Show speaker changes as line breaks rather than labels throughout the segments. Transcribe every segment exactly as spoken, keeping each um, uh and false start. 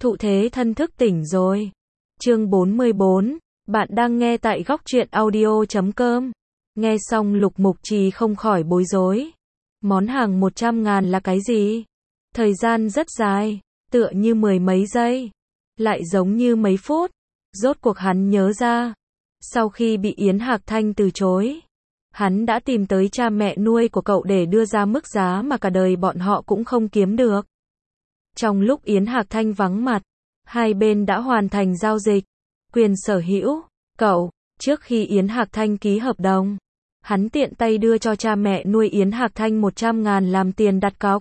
Thụ thế thân thức tỉnh rồi. Chương bốn mươi bốn, bạn đang nghe tại góc truyện audio chấm com. Nghe xong Lục Mục Trì không khỏi bối rối. Món hàng một trăm ngàn là cái gì? Thời gian rất dài, tựa như mười mấy giây, lại giống như mấy phút. Rốt cuộc hắn nhớ ra, sau khi bị Yến Hạc Thanh từ chối, hắn đã tìm tới cha mẹ nuôi của cậu để đưa ra mức giá mà cả đời bọn họ cũng không kiếm được. Trong lúc Yến Hạc Thanh vắng mặt, hai bên đã hoàn thành giao dịch, quyền sở hữu, cậu, trước khi Yến Hạc Thanh ký hợp đồng, hắn tiện tay đưa cho cha mẹ nuôi Yến Hạc Thanh một trăm ngàn làm tiền đặt cọc.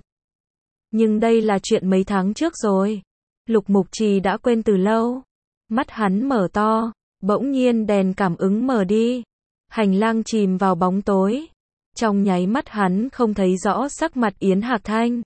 Nhưng đây là chuyện mấy tháng trước rồi. Lục Mục Trì đã quên từ lâu. Mắt hắn mở to, bỗng nhiên đèn cảm ứng mở đi. Hành lang chìm vào bóng tối. Trong nháy mắt hắn không thấy rõ sắc mặt Yến Hạc Thanh.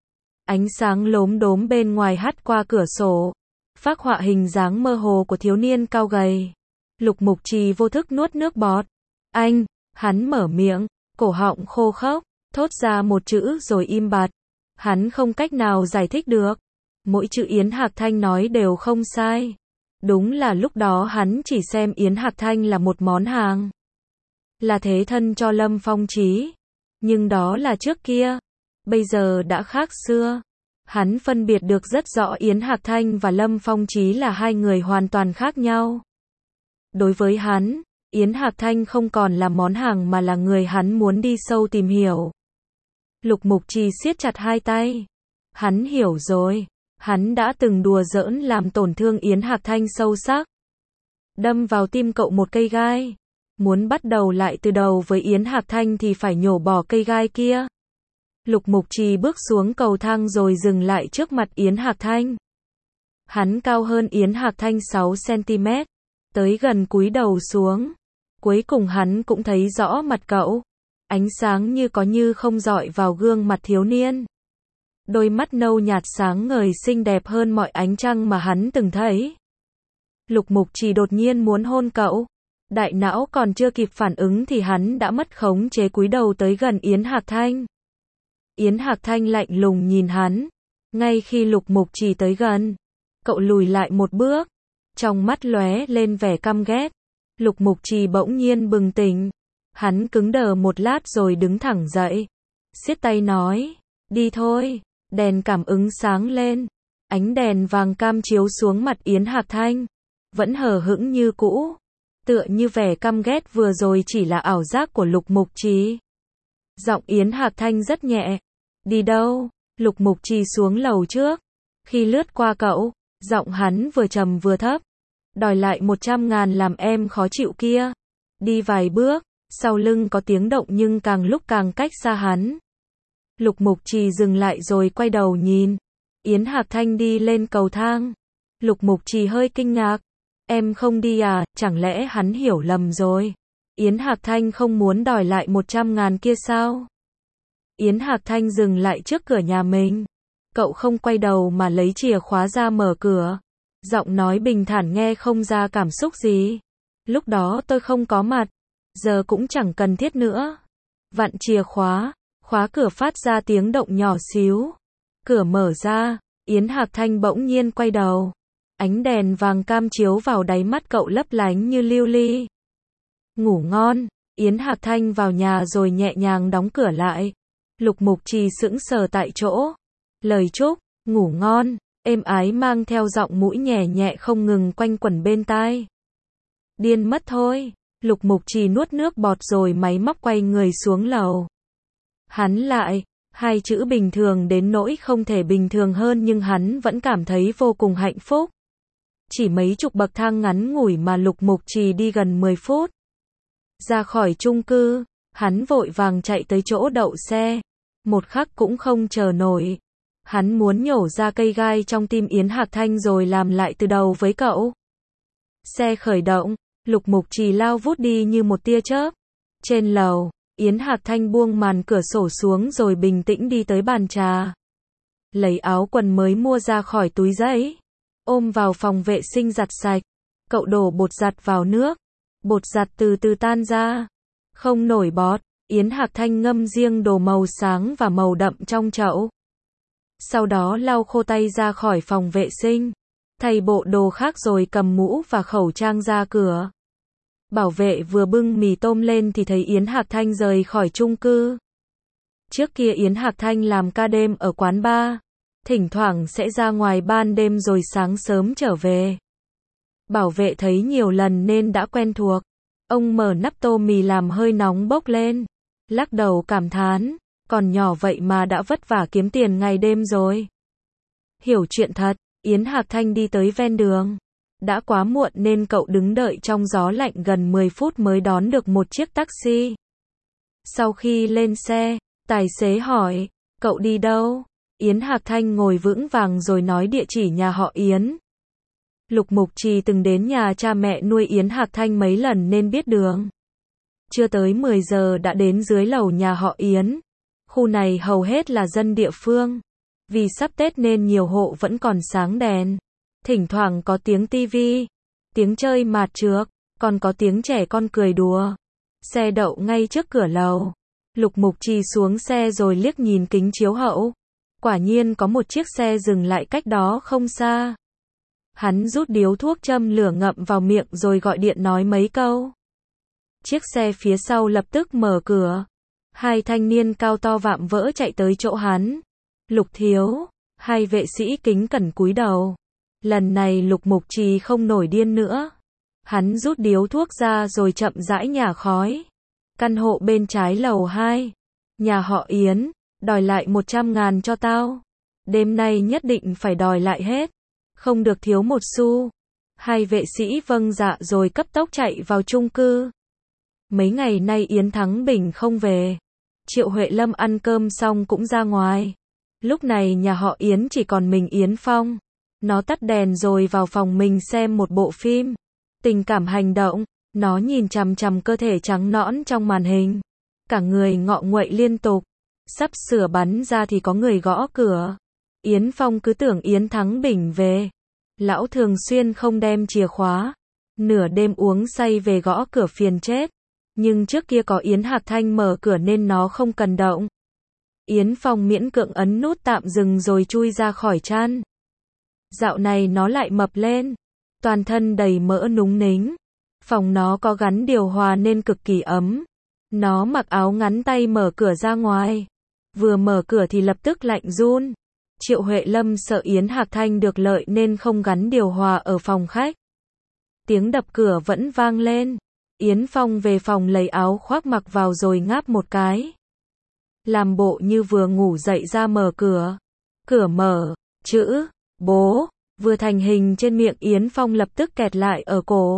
Ánh sáng lốm đốm bên ngoài hắt qua cửa sổ, phác họa hình dáng mơ hồ của thiếu niên cao gầy. Lục Mục Trì vô thức nuốt nước bọt. Anh, hắn mở miệng, cổ họng khô khốc, thốt ra một chữ rồi im bặt. Hắn không cách nào giải thích được. Mỗi chữ Yến Hạc Thanh nói đều không sai. Đúng là lúc đó hắn chỉ xem Yến Hạc Thanh là một món hàng, là thế thân cho Lâm Phong Chí. Nhưng đó là trước kia. Bây giờ đã khác xưa. Hắn phân biệt được rất rõ Yến Hạc Thanh và Lâm Phong Chí là hai người hoàn toàn khác nhau. Đối với hắn, Yến Hạc Thanh không còn là món hàng mà là người hắn muốn đi sâu tìm hiểu. Lục Mục Trì siết chặt hai tay. Hắn hiểu rồi. Hắn đã từng đùa giỡn làm tổn thương Yến Hạc Thanh sâu sắc. Đâm vào tim cậu một cây gai. Muốn bắt đầu lại từ đầu với Yến Hạc Thanh thì phải nhổ bỏ cây gai kia. Lục Mục Trì bước xuống cầu thang rồi dừng lại trước mặt Yến Hạc Thanh. Hắn cao hơn Yến Hạc Thanh sáu xăng ti mét. Tới gần cúi đầu xuống. Cuối cùng hắn cũng thấy rõ mặt cậu. Ánh sáng như có như không dọi vào gương mặt thiếu niên. Đôi mắt nâu nhạt sáng ngời xinh đẹp hơn mọi ánh trăng mà hắn từng thấy. Lục Mục Trì đột nhiên muốn hôn cậu. Đại não còn chưa kịp phản ứng thì hắn đã mất khống chế cúi đầu tới gần Yến Hạc Thanh. Yến Hạc Thanh lạnh lùng nhìn hắn. Ngay khi Lục Mục Trì tới gần, cậu lùi lại một bước. Trong mắt lóe lên vẻ căm ghét. Lục Mục Trì bỗng nhiên bừng tỉnh. Hắn cứng đờ một lát rồi đứng thẳng dậy. Siết tay nói, đi thôi. Đèn cảm ứng sáng lên. Ánh đèn vàng cam chiếu xuống mặt Yến Hạc Thanh. Vẫn hờ hững như cũ. Tựa như vẻ căm ghét vừa rồi chỉ là ảo giác của Lục Mục Trì. Giọng Yến Hạc Thanh rất nhẹ. Đi đâu? Lục Mục Trì xuống lầu trước. Khi lướt qua cậu, giọng hắn vừa trầm vừa thấp. Đòi lại một trăm ngàn làm em khó chịu kia. Đi vài bước, sau lưng có tiếng động nhưng càng lúc càng cách xa hắn. Lục Mục Trì dừng lại rồi quay đầu nhìn. Yến Hạc Thanh đi lên cầu thang. Lục Mục Trì hơi kinh ngạc. Em không đi à, chẳng lẽ hắn hiểu lầm rồi? Yến Hạc Thanh không muốn đòi lại một trăm ngàn kia sao? Yến Hạc Thanh dừng lại trước cửa nhà mình. Cậu không quay đầu mà lấy chìa khóa ra mở cửa. Giọng nói bình thản nghe không ra cảm xúc gì. Lúc đó tôi không có mặt. Giờ cũng chẳng cần thiết nữa. Vặn chìa khóa. Khóa cửa phát ra tiếng động nhỏ xíu. Cửa mở ra. Yến Hạc Thanh bỗng nhiên quay đầu. Ánh đèn vàng cam chiếu vào đáy mắt cậu lấp lánh như lưu ly. Ngủ ngon. Yến Hạc Thanh vào nhà rồi nhẹ nhàng đóng cửa lại. Lục Mục Trì sững sờ tại chỗ. Lời chúc, ngủ ngon, êm ái mang theo giọng mũi nhẹ nhẹ không ngừng quanh quẩn bên tai. Điên mất thôi. Lục Mục Trì nuốt nước bọt rồi máy móc quay người xuống lầu. Hắn lại, hai chữ bình thường đến nỗi không thể bình thường hơn nhưng hắn vẫn cảm thấy vô cùng hạnh phúc. Chỉ mấy chục bậc thang ngắn ngủi mà Lục Mục Trì đi gần mười phút. Ra khỏi chung cư, hắn vội vàng chạy tới chỗ đậu xe. Một khắc cũng không chờ nổi. Hắn muốn nhổ ra cây gai trong tim Yến Hạc Thanh rồi làm lại từ đầu với cậu. Xe khởi động, Lục Mục Trì lao vút đi như một tia chớp. Trên lầu, Yến Hạc Thanh buông màn cửa sổ xuống rồi bình tĩnh đi tới bàn trà. Lấy áo quần mới mua ra khỏi túi giấy. Ôm vào phòng vệ sinh giặt sạch. Cậu đổ bột giặt vào nước. Bột giặt từ từ tan ra. Không nổi bọt. Yến Hạc Thanh ngâm riêng đồ màu sáng và màu đậm trong chậu. Sau đó lau khô tay ra khỏi phòng vệ sinh. thay bộ đồ khác rồi cầm mũ và khẩu trang ra cửa. Bảo vệ vừa bưng mì tôm lên thì thấy Yến Hạc Thanh rời khỏi chung cư. Trước kia Yến Hạc Thanh làm ca đêm ở quán bar, thỉnh thoảng sẽ ra ngoài ban đêm rồi sáng sớm trở về. Bảo vệ thấy nhiều lần nên đã quen thuộc. Ông mở nắp tô mì làm hơi nóng bốc lên, lắc đầu cảm thán, còn nhỏ vậy mà đã vất vả kiếm tiền ngày đêm rồi. Hiểu chuyện thật, Yến Hạc Thanh đi tới ven đường. Đã quá muộn nên cậu đứng đợi trong gió lạnh gần mười phút mới đón được một chiếc taxi. Sau khi lên xe, tài xế hỏi, cậu đi đâu? Yến Hạc Thanh ngồi vững vàng rồi nói địa chỉ nhà họ Yến. Lục Mục Trì từng đến nhà cha mẹ nuôi Yến Hạc Thanh mấy lần nên biết đường. Chưa tới mười giờ đã đến dưới lầu nhà họ Yến. Khu này hầu hết là dân địa phương. Vì sắp Tết nên nhiều hộ vẫn còn sáng đèn. Thỉnh thoảng có tiếng tivi, tiếng chơi mạt trược, còn có tiếng trẻ con cười đùa. Xe đậu ngay trước cửa lầu. Lục Mục Trì xuống xe rồi liếc nhìn kính chiếu hậu. Quả nhiên có một chiếc xe dừng lại cách đó không xa. Hắn rút điếu thuốc châm lửa ngậm vào miệng rồi gọi điện nói mấy câu. Chiếc xe phía sau lập tức mở cửa. Hai thanh niên cao to vạm vỡ chạy tới chỗ hắn. Lục thiếu, hai vệ sĩ kính cẩn cúi đầu. Lần này Lục Mục Trì không nổi điên nữa. Hắn rút điếu thuốc ra rồi chậm rãi nhả khói. Căn hộ bên trái lầu hai. Nhà họ Yến, đòi lại một trăm ngàn cho tao. Đêm nay nhất định phải đòi lại hết. Không được thiếu một xu. Hai vệ sĩ vâng dạ rồi cấp tốc chạy vào chung cư. Mấy ngày nay Yến Thắng Bình không về. Triệu Huệ Lâm ăn cơm xong cũng ra ngoài. Lúc này nhà họ Yến chỉ còn mình Yến Phong. Nó tắt đèn rồi vào phòng mình xem một bộ phim. Tình cảm hành động. Nó nhìn chằm chằm cơ thể trắng nõn trong màn hình. Cả người ngọ nguậy liên tục. Sắp sửa bắn ra thì có người gõ cửa. Yến Phong cứ tưởng Yến Thắng Bình về. Lão thường xuyên không đem chìa khóa. Nửa đêm uống say về gõ cửa phiền chết. Nhưng trước kia có Yến Hạc Thanh mở cửa nên nó không cần động. Yến Phong miễn cưỡng ấn nút tạm dừng rồi chui ra khỏi chăn. Dạo này nó lại mập lên. Toàn thân đầy mỡ núng nính. Phòng nó có gắn điều hòa nên cực kỳ ấm. Nó mặc áo ngắn tay mở cửa ra ngoài. Vừa mở cửa thì lập tức lạnh run. Triệu Huệ Lâm sợ Yến Hạc Thanh được lợi nên không gắn điều hòa ở phòng khách. Tiếng đập cửa vẫn vang lên. Yến Phong về phòng lấy áo khoác mặc vào rồi ngáp một cái. Làm bộ như vừa ngủ dậy ra mở cửa. Cửa mở, chữ, bố, vừa thành hình trên miệng Yến Phong lập tức kẹt lại ở cổ.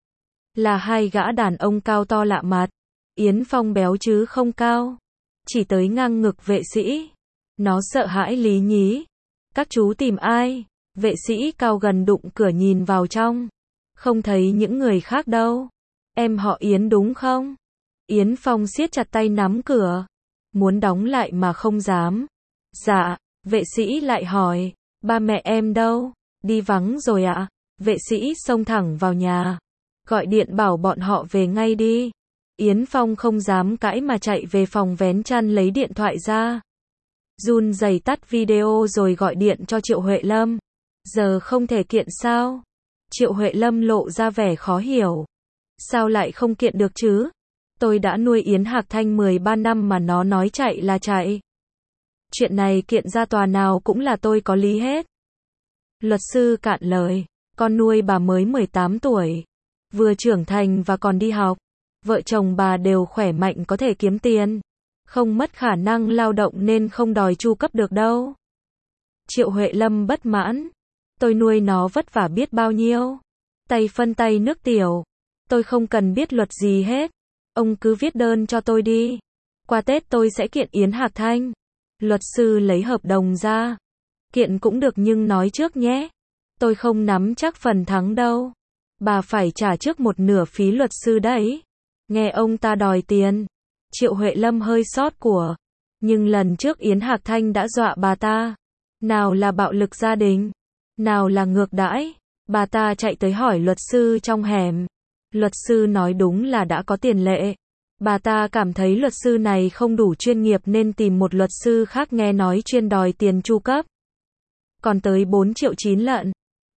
Là hai gã đàn ông cao to lạ mặt. Yến Phong béo chứ không cao. Chỉ tới ngang ngực vệ sĩ. Nó sợ hãi lý nhí. Các chú tìm ai? Vệ sĩ cao gần đụng cửa nhìn vào trong. Không thấy những người khác đâu. Em họ Yến đúng không? Yến Phong siết chặt tay nắm cửa. Muốn đóng lại mà không dám. Dạ, vệ sĩ lại hỏi. Ba mẹ em đâu? Đi vắng rồi ạ. À? Vệ sĩ xông thẳng vào nhà. Gọi điện bảo bọn họ về ngay đi. Yến Phong không dám cãi mà chạy về phòng vén chăn lấy điện thoại ra. Run rẩy tắt video rồi gọi điện cho Triệu Huệ Lâm. Giờ không thể kiện sao? Triệu Huệ Lâm lộ ra vẻ khó hiểu. Sao lại không kiện được chứ? Tôi đã nuôi Yến Hạc Thanh mười ba năm mà nó nói chạy là chạy. Chuyện này kiện ra tòa nào cũng là tôi có lý hết. Luật sư cạn lời. Con nuôi bà mới mười tám tuổi. Vừa trưởng thành và còn đi học. Vợ chồng bà đều khỏe mạnh có thể kiếm tiền. Không mất khả năng lao động nên không đòi chu cấp được đâu. Triệu Huệ Lâm bất mãn. Tôi nuôi nó vất vả biết bao nhiêu. Tay phân tay nước tiểu. Tôi không cần biết luật gì hết. Ông cứ viết đơn cho tôi đi. Qua Tết tôi sẽ kiện Yến Hạc Thanh. Luật sư lấy hợp đồng ra. Kiện cũng được nhưng nói trước nhé. Tôi không nắm chắc phần thắng đâu. Bà phải trả trước một nửa phí luật sư đấy. Nghe ông ta đòi tiền. Triệu Huệ Lâm hơi xót của. Nhưng lần trước Yến Hạc Thanh đã dọa bà ta. Nào là bạo lực gia đình. Nào là ngược đãi. Bà ta chạy tới hỏi luật sư trong hẻm. Luật sư nói đúng là đã có tiền lệ. Bà ta cảm thấy luật sư này không đủ chuyên nghiệp nên tìm một luật sư khác nghe nói chuyên đòi tiền chu cấp. Còn tới bốn triệu chín lận.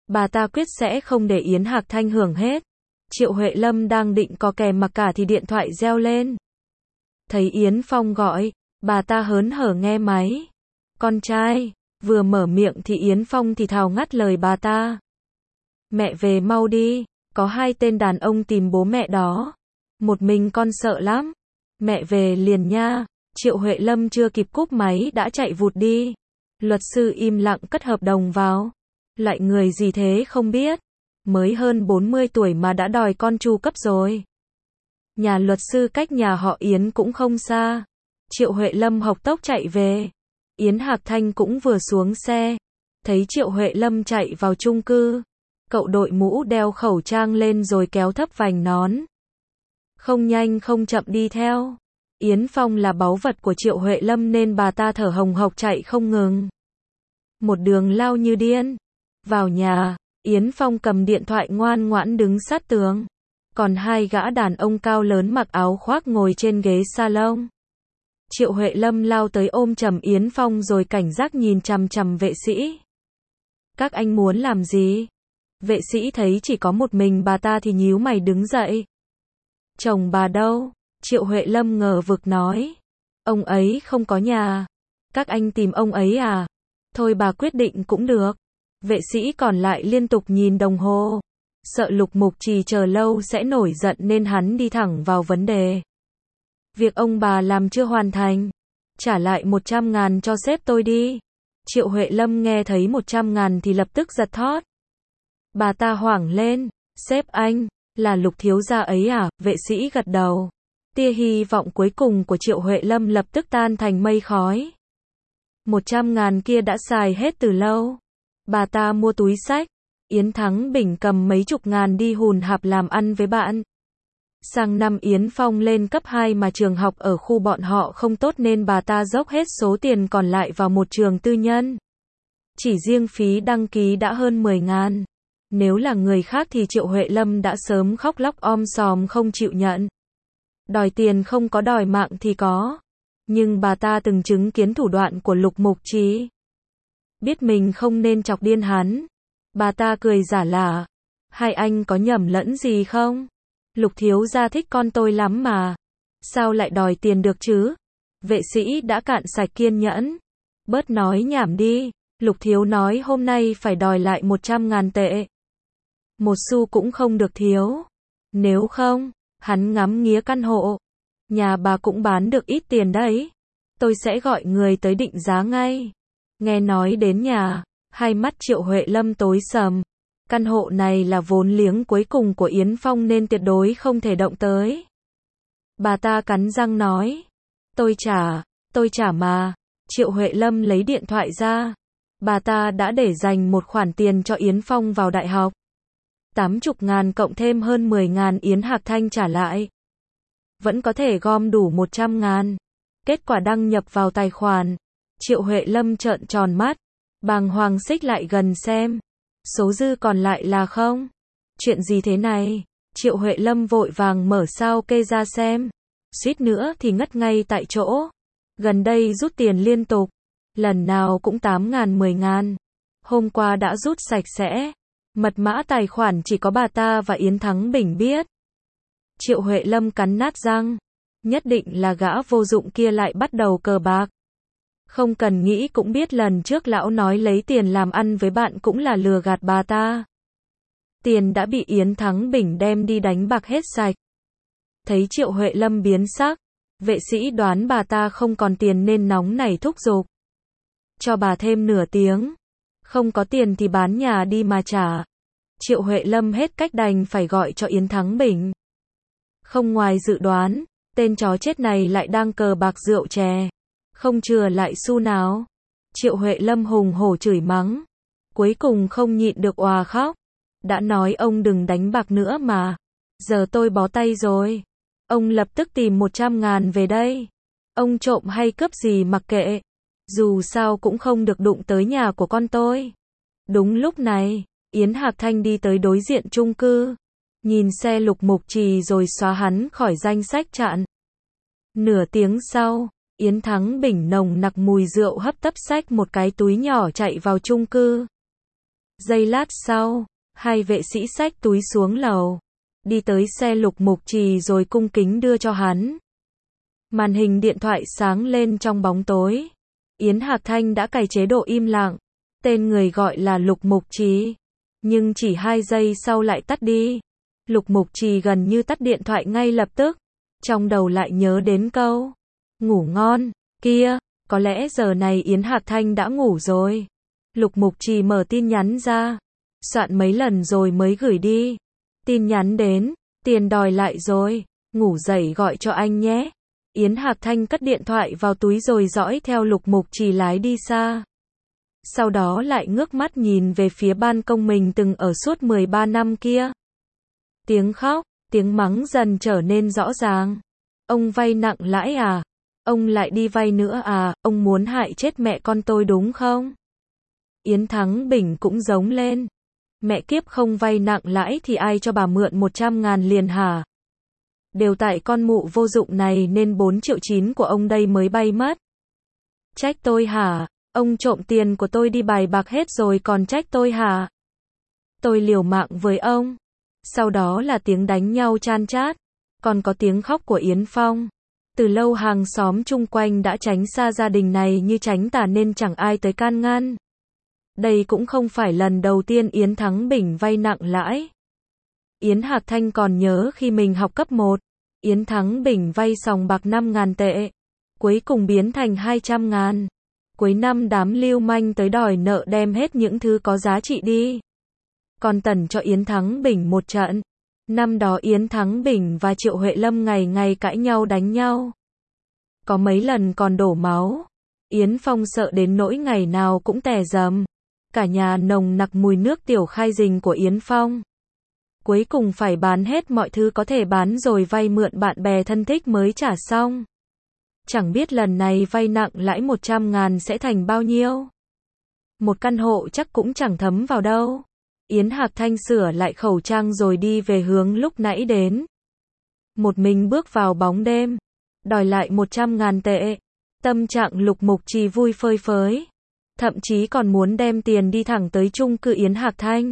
Bà ta quyết sẽ không để Yến Hạc Thanh hưởng hết. Triệu Huệ Lâm đang định có kè mặc cả thì điện thoại reo lên. Thấy Yến Phong gọi, bà ta hớn hở nghe máy. Con trai, vừa mở miệng thì Yến Phong thì thào ngắt lời bà ta. Mẹ về mau đi, có hai tên đàn ông tìm bố mẹ đó. Một mình con sợ lắm. Mẹ về liền nha. Triệu Huệ Lâm chưa kịp cúp máy đã chạy vụt đi. Luật sư im lặng cất hợp đồng vào. Lại người gì thế không biết. Mới hơn bốn mươi tuổi mà đã đòi con tru cấp rồi. Nhà luật sư cách nhà họ Yến cũng không xa. Triệu Huệ Lâm hộc tốc chạy về. Yến Hạc Thanh cũng vừa xuống xe. Thấy Triệu Huệ Lâm chạy vào chung cư. Cậu đội mũ đeo khẩu trang lên rồi kéo thấp vành nón. Không nhanh không chậm đi theo. Yến Phong là báu vật của Triệu Huệ Lâm nên bà ta thở hồng hộc chạy không ngừng. Một đường lao như điên. Vào nhà, Yến Phong cầm điện thoại ngoan ngoãn đứng sát tường. Còn hai gã đàn ông cao lớn mặc áo khoác ngồi trên ghế salon. Triệu Huệ Lâm lao tới ôm chầm Yến Phong rồi cảnh giác nhìn chằm chằm vệ sĩ. Các anh muốn làm gì? Vệ sĩ thấy chỉ có một mình bà ta thì nhíu mày đứng dậy. Chồng bà đâu? Triệu Huệ Lâm ngờ vực nói. Ông ấy không có nhà. Các anh tìm ông ấy à? Thôi bà quyết định cũng được. Vệ sĩ còn lại liên tục nhìn đồng hồ. Sợ Lục Mục Trì chờ lâu sẽ nổi giận nên hắn đi thẳng vào vấn đề. Việc ông bà làm chưa hoàn thành. Trả lại một trăm ngàn cho sếp tôi đi. Triệu Huệ Lâm nghe thấy một trăm ngàn thì lập tức giật thót. Bà ta hoảng lên. Sếp anh, là Lục thiếu gia ấy à? Vệ sĩ gật đầu. Tia hy vọng cuối cùng của Triệu Huệ Lâm lập tức tan thành mây khói. Một trăm ngàn kia đã xài hết từ lâu. Bà ta mua túi xách. Yến Thắng Bình cầm mấy chục ngàn đi hùn hạp làm ăn với bạn. Sang năm Yến Phong lên cấp hai mà trường học ở khu bọn họ không tốt nên bà ta dốc hết số tiền còn lại vào một trường tư nhân. Chỉ riêng phí đăng ký đã hơn mười ngàn. Nếu là người khác thì Triệu Huệ Lâm đã sớm khóc lóc om sòm không chịu nhận. Đòi tiền không có đòi mạng thì có. Nhưng bà ta từng chứng kiến thủ đoạn của Lục Mục Trì. Biết mình không nên chọc điên hắn. Bà ta cười giả lả. Hai anh có nhầm lẫn gì không? Lục thiếu gia thích con tôi lắm mà. Sao lại đòi tiền được chứ? Vệ sĩ đã cạn sạch kiên nhẫn. Bớt nói nhảm đi. Lục thiếu nói hôm nay phải đòi lại một trăm ngàn tệ. Một xu cũng không được thiếu. Nếu không, hắn ngắm nghía căn hộ. Nhà bà cũng bán được ít tiền đấy. Tôi sẽ gọi người tới định giá ngay. Nghe nói đến nhà, hai mắt Triệu Huệ Lâm tối sầm. Căn hộ này là vốn liếng cuối cùng của Yến Phong nên tuyệt đối không thể động tới. Bà ta cắn răng nói. Tôi trả, tôi trả mà. Triệu Huệ Lâm lấy điện thoại ra. Bà ta đã để dành một khoản tiền cho Yến Phong vào đại học. Tám chục ngàn cộng thêm hơn mười ngàn Yến Hạc Thanh trả lại. Vẫn có thể gom đủ một trăm ngàn. Kết quả đăng nhập vào tài khoản. Triệu Huệ Lâm trợn tròn mắt. Bàng hoàng xích lại gần xem. Số dư còn lại là không. Chuyện gì thế này? Triệu Huệ Lâm vội vàng mở sao kê ra xem. Suýt nữa thì ngất ngay tại chỗ. Gần đây rút tiền liên tục. Lần nào cũng tám ngàn mười ngàn. Hôm qua đã rút sạch sẽ. Mật mã tài khoản chỉ có bà ta và Yến Thắng Bình biết. Triệu Huệ Lâm cắn nát răng. Nhất định là gã vô dụng kia lại bắt đầu cờ bạc. Không cần nghĩ cũng biết lần trước lão nói lấy tiền làm ăn với bạn cũng là lừa gạt bà ta. Tiền đã bị Yến Thắng Bình đem đi đánh bạc hết sạch. Thấy Triệu Huệ Lâm biến sắc. Vệ sĩ đoán bà ta không còn tiền nên nóng nảy thúc giục. Cho bà thêm nửa tiếng. Không có tiền thì bán nhà đi mà trả. Triệu Huệ Lâm hết cách đành phải gọi cho Yến Thắng Bình. Không ngoài dự đoán, tên chó chết này lại đang cờ bạc rượu chè. Không chừa lại xu nào. Triệu Huệ Lâm hùng hổ chửi mắng. Cuối cùng không nhịn được òa khóc. Đã nói ông đừng đánh bạc nữa mà. Giờ tôi bó tay rồi. Ông lập tức tìm một trăm ngàn về đây. Ông trộm hay cướp gì mặc kệ. Dù sao cũng không được đụng tới nhà của con tôi. Đúng lúc này, Yến Hạc Thanh đi tới đối diện chung cư. Nhìn xe Lục Mục Trì rồi xóa hắn khỏi danh sách chặn. Nửa tiếng sau, Yến Thắng Bình nồng nặc mùi rượu hấp tấp xách một cái túi nhỏ chạy vào chung cư. Giây lát sau, hai vệ sĩ xách túi xuống lầu, đi tới xe Lục Mục Trì rồi cung kính đưa cho hắn. Màn hình điện thoại sáng lên trong bóng tối. Yến Hạc Thanh đã cài chế độ im lặng. Tên người gọi là Lục Mục Trì. Nhưng chỉ hai giây sau lại tắt đi. Lục Mục Trì gần như tắt điện thoại ngay lập tức. Trong đầu lại nhớ đến câu ngủ ngon, kia, có lẽ giờ này Yến Hạc Thanh đã ngủ rồi. Lục Mục Trì mở tin nhắn ra, soạn mấy lần rồi mới gửi đi. Tin nhắn đến, tiền đòi lại rồi, ngủ dậy gọi cho anh nhé. Yến Hạc Thanh cất điện thoại vào túi rồi dõi theo Lục Mục Trì lái đi xa. Sau đó lại ngước mắt nhìn về phía ban công mình từng ở suốt mười ba năm kia. Tiếng khóc, tiếng mắng dần trở nên rõ ràng. Ông vay nặng lãi à? Ông lại đi vay nữa à? Ông muốn hại chết mẹ con tôi đúng không? Yến Thắng Bình cũng giống lên. Mẹ kiếp, không vay nặng lãi thì ai cho bà mượn một trăm ngàn liền hả? Đều tại con mụ vô dụng này nên bốn triệu chín của ông đây mới bay mất. Trách tôi hả? Ông trộm tiền của tôi đi bài bạc hết rồi còn trách tôi hả? Tôi liều mạng với ông. Sau đó là tiếng đánh nhau chan chát. Còn có tiếng khóc của Yến Phong. Từ lâu hàng xóm chung quanh đã tránh xa gia đình này như tránh tà nên chẳng ai tới can ngăn. Đây cũng không phải lần đầu tiên Yến Thắng Bình vay nặng lãi. Yến Hạc Thanh còn nhớ khi mình học cấp một, Yến Thắng Bình vay sòng bạc năm ngàn tệ, cuối cùng biến thành hai trăm ngàn. Cuối năm đám lưu manh tới đòi nợ đem hết những thứ có giá trị đi. Còn tẩn cho Yến Thắng Bình một trận. Năm đó Yến Thắng Bình và Triệu Huệ Lâm ngày ngày cãi nhau đánh nhau. Có mấy lần còn đổ máu. Yến Phong sợ đến nỗi ngày nào cũng tè dầm. Cả nhà nồng nặc mùi nước tiểu khai rình của Yến Phong. Cuối cùng phải bán hết mọi thứ có thể bán rồi vay mượn bạn bè thân thích mới trả xong. Chẳng biết lần này vay nặng lãi một trăm ngàn sẽ thành bao nhiêu. Một căn hộ chắc cũng chẳng thấm vào đâu. Yến Hạc Thanh sửa lại khẩu trang rồi đi về hướng lúc nãy đến. Một mình bước vào bóng đêm. Đòi lại một trăm ngàn tệ. Tâm trạng Lục Mục Trì vui phơi phới. Thậm chí còn muốn đem tiền đi thẳng tới chung cư Yến Hạc Thanh.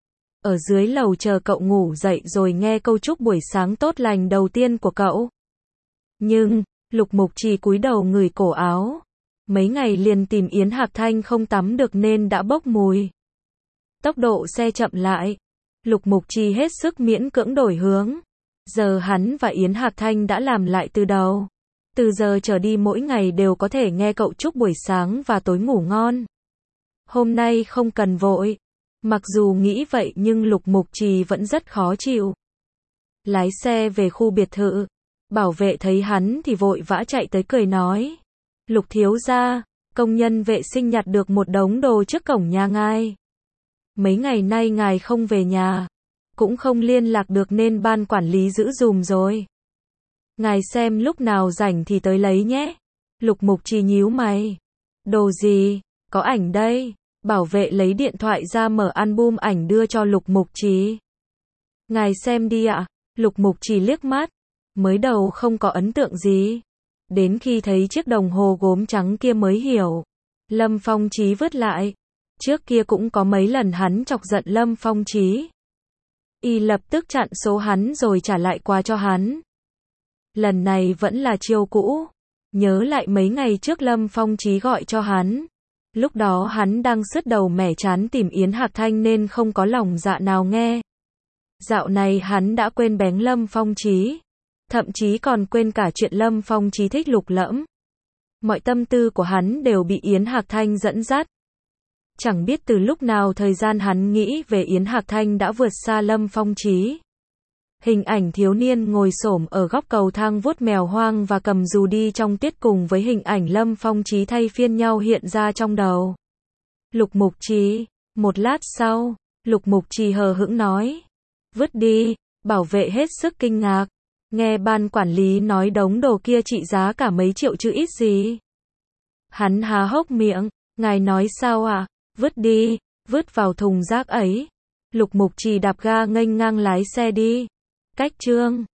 Ở dưới lầu chờ cậu ngủ dậy rồi nghe câu chúc buổi sáng tốt lành đầu tiên của cậu. Nhưng, Lục Mục Trì cúi đầu ngửi cổ áo. Mấy ngày liền tìm Yến Hạc Thanh không tắm được nên đã bốc mùi. Tốc độ xe chậm lại. Lục Mục Trì hết sức miễn cưỡng đổi hướng. Giờ hắn và Yến Hạc Thanh đã làm lại từ đầu. Từ giờ trở đi mỗi ngày đều có thể nghe cậu chúc buổi sáng và tối ngủ ngon. Hôm nay không cần vội. Mặc dù nghĩ vậy nhưng Lục Mục Trì vẫn rất khó chịu. Lái xe về khu biệt thự. Bảo vệ thấy hắn thì vội vã chạy tới cười nói. Lục thiếu gia, công nhân vệ sinh nhặt được một đống đồ trước cổng nhà ngài. Mấy ngày nay ngài không về nhà. Cũng không liên lạc được nên ban quản lý giữ dùm rồi. Ngài xem lúc nào rảnh thì tới lấy nhé. Lục Mục Trì nhíu mày. Đồ gì? Có ảnh đây. Bảo vệ lấy điện thoại ra mở album ảnh đưa cho Lục Mục Trì. Ngài xem đi ạ. Lục Mục Trì liếc mắt. Mới đầu không có ấn tượng gì. Đến khi thấy chiếc đồng hồ gốm trắng kia mới hiểu. Lâm Phong Chí vứt lại. Trước kia cũng có mấy lần hắn chọc giận Lâm Phong Chí. Y lập tức chặn số hắn rồi trả lại quà cho hắn. Lần này vẫn là chiêu cũ. Nhớ lại mấy ngày trước Lâm Phong Chí gọi cho hắn. Lúc đó hắn đang sứt đầu mẻ chán tìm Yến Hạc Thanh nên không có lòng dạ nào nghe. Dạo này hắn đã quên bén Lâm Phong Chí. Thậm chí còn quên cả chuyện Lâm Phong Chí thích Lục Lẫm. Mọi tâm tư của hắn đều bị Yến Hạc Thanh dẫn dắt. Chẳng biết từ lúc nào thời gian hắn nghĩ về Yến Hạc Thanh đã vượt xa Lâm Phong Chí. Hình ảnh thiếu niên ngồi xổm ở góc cầu thang vuốt mèo hoang và cầm dù đi trong tuyết cùng với hình ảnh Lâm Phong Chí thay phiên nhau hiện ra trong đầu. Lục Mục Trì. Một lát sau, Lục Mục Trì hờ hững nói. Vứt đi. Bảo vệ hết sức kinh ngạc. Nghe ban quản lý nói đống đồ kia trị giá cả mấy triệu chứ ít gì. Hắn há hốc miệng. Ngài nói sao ạ? À? Vứt đi. Vứt vào thùng rác ấy. Lục Mục Trì đạp ga nghênh ngang lái xe đi. Cách chương